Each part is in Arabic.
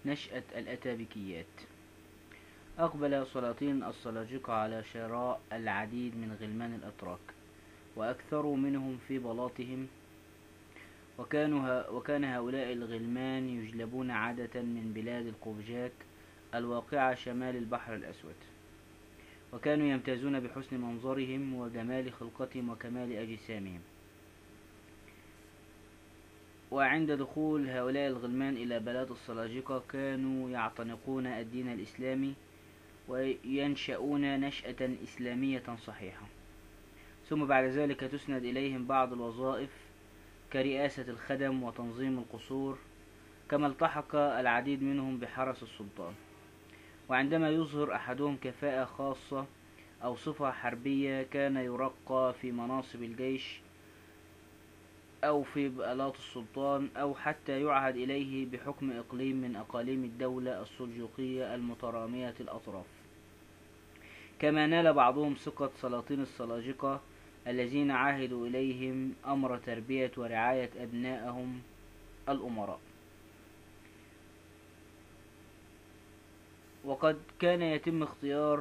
نشأة الأتابكيات. أقبل سلاطين السلاجقة على شراء العديد من غلمان الأتراك، وأكثروا منهم في بلاطهم، وكان هؤلاء الغلمان يجلبون عادة من بلاد القوبجاك الواقعة شمال البحر الأسود، وكانوا يمتازون بحسن منظرهم وجمال خلقتهم وكمال أجسامهم. وعند دخول هؤلاء الغلمان إلى بلاد السلاجقة كانوا يعتنقون الدين الإسلامي وينشأون نشأة إسلامية صحيحة، ثم بعد ذلك تسند إليهم بعض الوظائف كرئاسة الخدم وتنظيم القصور، كما التحق العديد منهم بحرس السلطان. وعندما يظهر أحدهم كفاءة خاصة أو صفة حربية كان يرقى في مناصب الجيش أو في بلاط السلطان، أو حتى يعهد إليه بحكم إقليم من أقاليم الدولة السلجوقية المترامية الأطراف. كما نال بعضهم ثقة سلاطين السلاجقة الذين عاهدوا إليهم أمر تربية ورعاية أبنائهم الأمراء. وقد كان يتم اختيار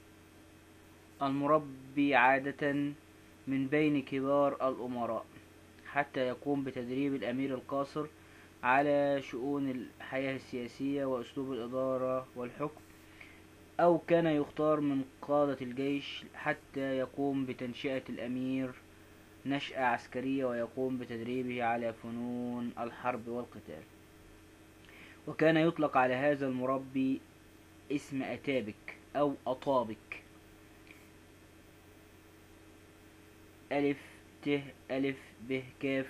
المربي عادة من بين كبار الأمراء حتى يقوم بتدريب الأمير القاصر على شؤون الحياة السياسية وأسلوب الإدارة والحكم، أو كان يختار من قادة الجيش حتى يقوم بتنشئة الأمير نشأة عسكرية ويقوم بتدريبه على فنون الحرب والقتال. وكان يطلق على هذا المربي اسم أتابك أو أطابك، ألف ت ألف ب كاف،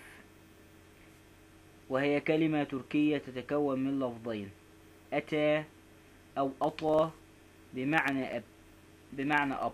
وهي كلمة تركية تتكون من لفظين: أتى أو أطى بمعنى أب،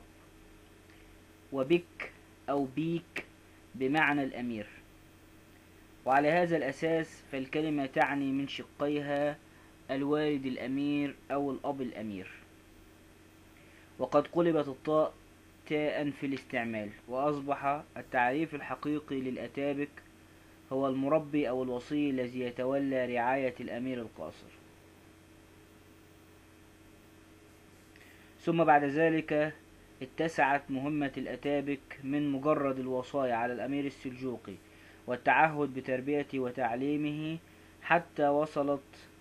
وبك أو بيك بمعنى الأمير. وعلى هذا الأساس فالكلمة تعني من شقيها الوالد الأمير أو الأب الأمير. وقد قلبت الطاء تاء في الاستعمال، وأصبح التعريف الحقيقي للأتابك هو المربي أو الوصي الذي يتولى رعاية الأمير القاصر. ثم بعد ذلك اتسعت مهمة الأتابك من مجرد الوصاية على الأمير السلجوقي والتعهد بتربيته وتعليمه، حتى وصلت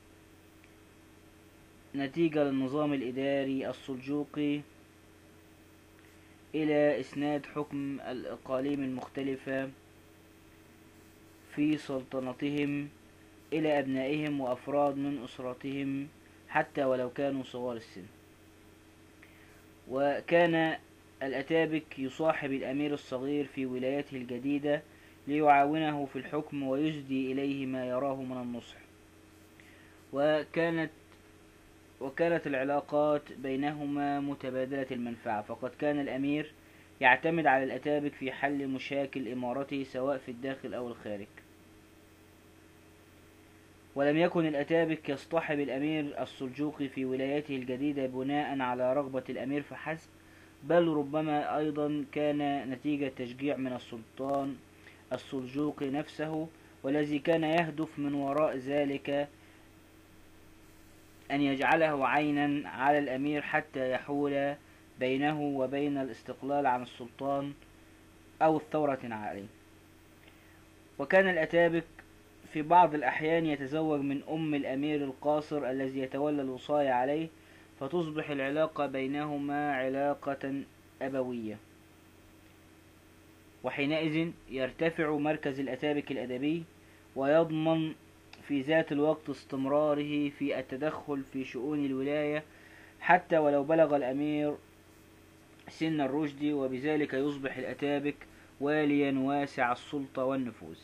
نتيجة للنظام الإداري السلجوقي إلى إسناد حكم الأقاليم المختلفة في سلطنتهم إلى أبنائهم وأفراد من أسرتهم حتى ولو كانوا صغار السن. وكان الأتابك يصاحب الأمير الصغير في ولايته الجديدة ليعاونه في الحكم ويجدي إليه ما يراه من النصح. وكانت العلاقات بينهما متبادلة المنفعة، فقد كان الأمير يعتمد على الأتابك في حل مشاكل إمارته سواء في الداخل أو الخارج. ولم يكن الأتابك يصطحب الأمير السلجوقي في ولايته الجديدة بناء على رغبة الأمير فحسب، بل ربما أيضا كان نتيجة تشجيع من السلطان السلجوقي نفسه، والذي كان يهدف من وراء ذلك أن يجعله عينا على الأمير حتى يحول بينه وبين الاستقلال عن السلطان أو الثورة عليه. وكان الأتابك في بعض الأحيان يتزوج من أم الأمير القاصر الذي يتولى الوصاية عليه، فتصبح العلاقة بينهما علاقة أبوية، وحينئذ يرتفع مركز الأتابك الأدبي، ويضمن في ذات الوقت استمراره في التدخل في شؤون الولاية حتى ولو بلغ الأمير سن الرشد، وبذلك يصبح الأتابك واليا واسع السلطة والنفوذ.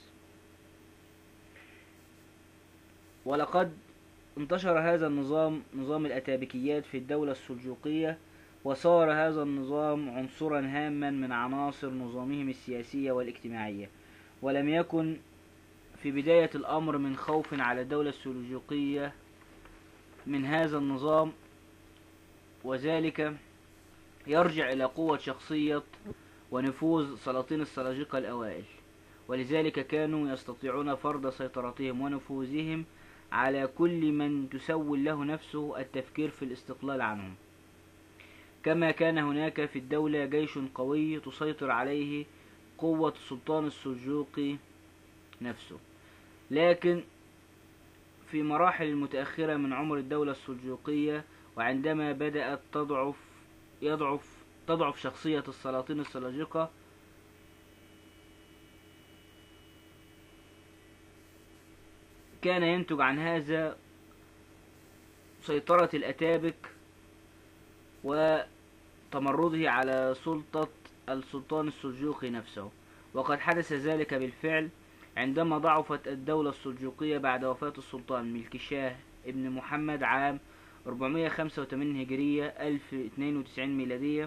ولقد انتشر هذا النظام، نظام الأتابكيات، في الدولة السلجوقية، وصار هذا النظام عنصرا هاما من عناصر نظامهم السياسية والاجتماعية. ولم يكن في بداية الأمر من خوف على الدولة السلجوقية من هذا النظام، وذلك يرجع إلى قوة شخصية ونفوذ سلاطين السلاجقة الأوائل، ولذلك كانوا يستطيعون فرض سيطرتهم ونفوذهم على كل من تسول له نفسه التفكير في الاستقلال عنهم، كما كان هناك في الدولة جيش قوي تسيطر عليه قوة السلطان السلجوقي نفسه. لكن في مراحل المتأخرة من عمر الدولة السلجوقية، وعندما بدأت تضعف شخصية السلاطين السلاجقة، كان ينتج عن هذا سيطرة الأتابك وتمرده على سلطة السلطان السلجوقي نفسه. وقد حدث ذلك بالفعل عندما ضعفت الدولة السلجوقية بعد وفاة السلطان ملكشاه ابن محمد عام 485 هجرية 1092 ميلادية.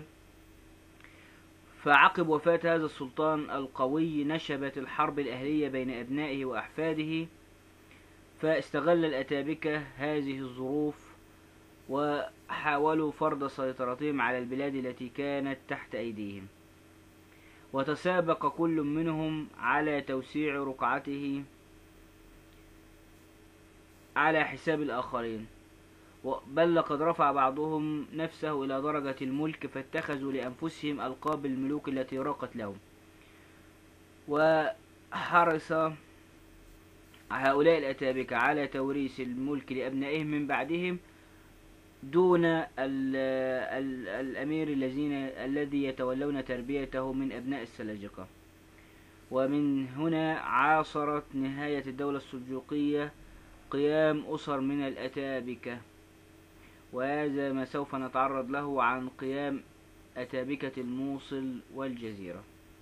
فعقب وفاة هذا السلطان القوي نشبت الحرب الأهلية بين أبنائه وأحفاده، فاستغل الأتابكة هذه الظروف وحاولوا فرض سيطرتهم على البلاد التي كانت تحت أيديهم، وتسابق كل منهم على توسيع رقعته على حساب الآخرين، بل لقد رفع بعضهم نفسه إلى درجة الملك، فاتخذوا لأنفسهم ألقاب الملوك التي راقت لهم. وحرص هؤلاء الأتابكة على توريث الملك لأبنائهم من بعدهم دون الأمير الذي يتولون تربيته من أبناء السلاجقة. ومن هنا عاصرت نهاية الدولة السلجوقية قيام أسر من الأتابكة، وهذا ما سوف نتعرض له عن قيام أتابكة الموصل والجزيرة.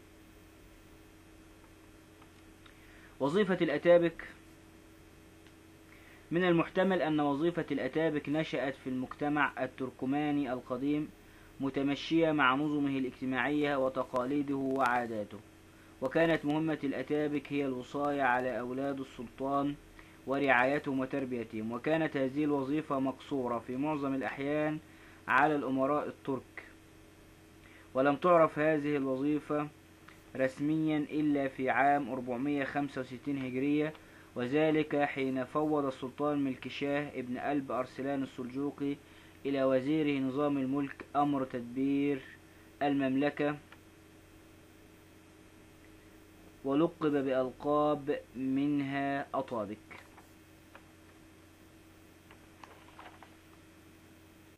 وظيفة الأتابك: من المحتمل أن وظيفة الأتابك نشأت في المجتمع التركماني القديم متمشية مع نظمه الاجتماعية وتقاليده وعاداته، وكانت مهمة الأتابك هي الوصاية على أولاد السلطان ورعايتهم وتربيتهم، وكانت هذه الوظيفة مقصورة في معظم الأحيان على الأمراء الترك، ولم تعرف هذه الوظيفة رسميا إلا في عام 465 هجرية، وذلك حين فوض السلطان ملكشاه ابن ألب أرسلان السلجوقي إلى وزيره نظام الملك أمر تدبير المملكة، ولقب بألقاب منها أطابك.